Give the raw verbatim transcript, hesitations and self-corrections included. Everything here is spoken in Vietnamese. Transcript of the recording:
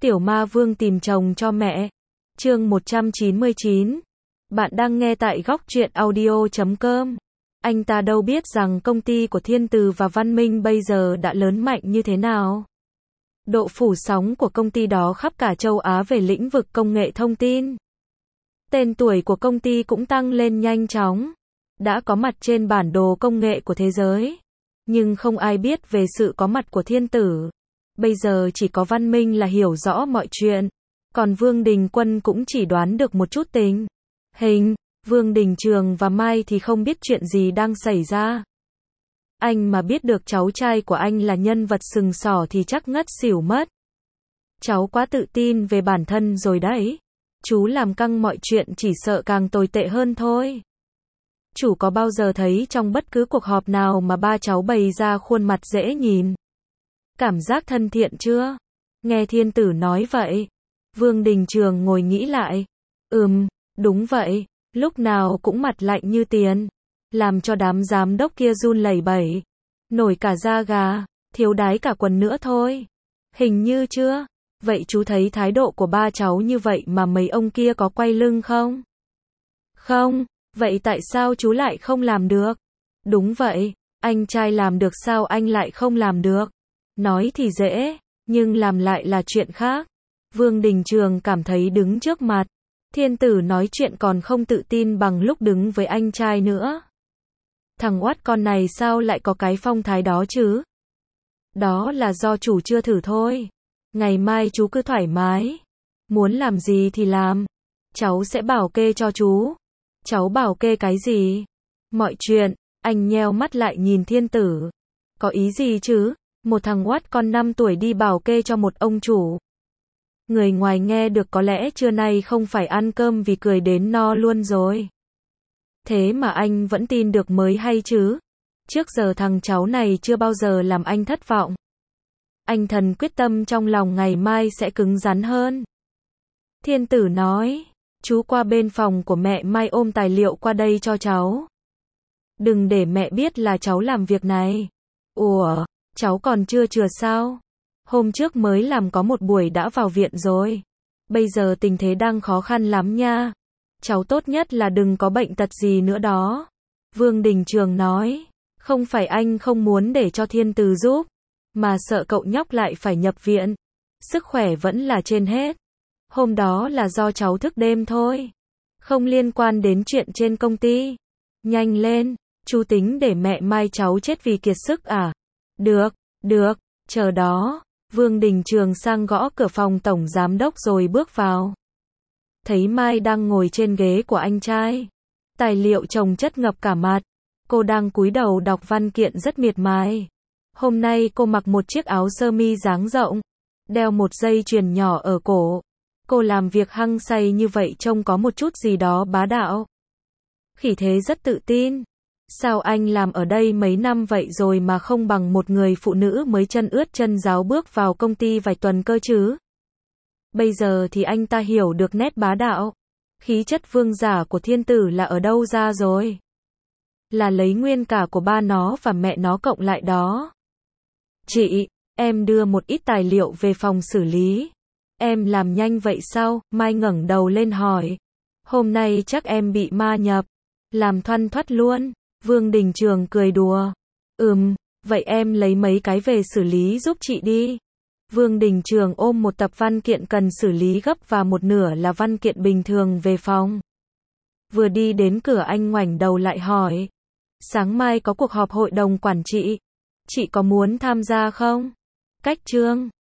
Tiểu Ma Vương tìm chồng cho mẹ. Chương một trăm chín mươi chín. Bạn đang nghe tại góc truyện audio chấm com. Anh ta đâu biết rằng công ty của Thiên Từ và Văn Minh bây giờ đã lớn mạnh như thế nào. Độ phủ sóng của công ty đó khắp cả châu Á về lĩnh vực công nghệ thông tin. Tên tuổi của công ty cũng tăng lên nhanh chóng. Đã có mặt trên bản đồ công nghệ của thế giới. Nhưng không ai biết về sự có mặt của Thiên Tử. Bây giờ chỉ có Văn Minh là hiểu rõ mọi chuyện. Còn Vương Đình Quân cũng chỉ đoán được một chút tình hình. Vương Đình Trường và Mai thì không biết chuyện gì đang xảy ra. Anh mà biết được cháu trai của anh là nhân vật sừng sỏ thì chắc ngất xỉu mất. Cháu quá tự tin về bản thân rồi đấy. Chú làm căng mọi chuyện chỉ sợ càng tồi tệ hơn thôi. Chủ có bao giờ thấy trong bất cứ cuộc họp nào mà ba cháu bày ra khuôn mặt dễ nhìn, cảm giác thân thiện chưa? Nghe Thiên Tử nói vậy, Vương Đình Trường ngồi nghĩ lại. Ừm, đúng vậy, lúc nào cũng mặt lạnh như tiền, làm cho đám giám đốc kia run lẩy bẩy, nổi cả da gà, thiếu đái cả quần nữa thôi. Hình như chưa? Vậy chú thấy thái độ của ba cháu như vậy mà mấy ông kia có quay lưng không? Không, vậy tại sao chú lại không làm được? Đúng vậy, anh trai làm được sao anh lại không làm được? Nói thì dễ, nhưng làm lại là chuyện khác. Vương Đình Trường cảm thấy đứng trước mặt Thiên Tử nói chuyện còn không tự tin bằng lúc đứng với anh trai nữa. Thằng oát con này sao lại có cái phong thái đó chứ? Đó là do chủ chưa thử thôi. Ngày mai chú cứ thoải mái. Muốn làm gì thì làm. Cháu sẽ bảo kê cho chú. Cháu bảo kê cái gì? Mọi chuyện. Anh nheo mắt lại nhìn Thiên Tử. Có ý gì chứ? Một thằng oát con năm tuổi đi bảo kê cho một ông chủ. Người ngoài nghe được có lẽ trưa nay không phải ăn cơm vì cười đến no luôn rồi. Thế mà anh vẫn tin được mới hay chứ. Trước giờ thằng cháu này chưa bao giờ làm anh thất vọng. Anh thần quyết tâm trong lòng ngày mai sẽ cứng rắn hơn. Thiên Tử nói, chú qua bên phòng của mẹ Mai ôm tài liệu qua đây cho cháu. Đừng để mẹ biết là cháu làm việc này. Ủa, cháu còn chưa chừa sao? Hôm trước mới làm có một buổi đã vào viện rồi. Bây giờ tình thế đang khó khăn lắm nha. Cháu tốt nhất là đừng có bệnh tật gì nữa đó. Vương Đình Trường nói, không phải anh không muốn để cho Thiên Từ giúp, mà sợ cậu nhóc lại phải nhập viện. Sức khỏe vẫn là trên hết. Hôm đó là do cháu thức đêm thôi. Không liên quan đến chuyện trên công ty. Nhanh lên, chú tính để mẹ Mai cháu chết vì kiệt sức à? Được, được, chờ đó. Vương Đình Trường sang gõ cửa phòng tổng giám đốc rồi bước vào. Thấy Mai đang ngồi trên ghế của anh trai. Tài liệu chồng chất ngập cả mặt. Cô đang cúi đầu đọc văn kiện rất miệt mài. Hôm nay cô mặc một chiếc áo sơ mi dáng rộng, đeo một dây chuyền nhỏ ở cổ. Cô làm việc hăng say như vậy trông có một chút gì đó bá đạo. Khí thế rất tự tin. Sao anh làm ở đây mấy năm vậy rồi mà không bằng một người phụ nữ mới chân ướt chân ráo bước vào công ty vài tuần cơ chứ? Bây giờ thì anh ta hiểu được nét bá đạo, khí chất vương giả của Thiên Tử là ở đâu ra rồi. Là lấy nguyên cả của ba nó và mẹ nó cộng lại đó. Chị, em đưa một ít tài liệu về phòng xử lý. Em làm nhanh vậy sao? Mai ngẩng đầu lên hỏi. Hôm nay chắc em bị ma nhập. Làm thoăn thoắt luôn. Vương Đình Trường cười đùa. Ừm, vậy em lấy mấy cái về xử lý giúp chị đi. Vương Đình Trường ôm một tập văn kiện cần xử lý gấp và một nửa là văn kiện bình thường về phòng. Vừa đi đến cửa anh ngoảnh đầu lại hỏi. Sáng mai có cuộc họp hội đồng quản trị. Chị có muốn tham gia không? Cách chương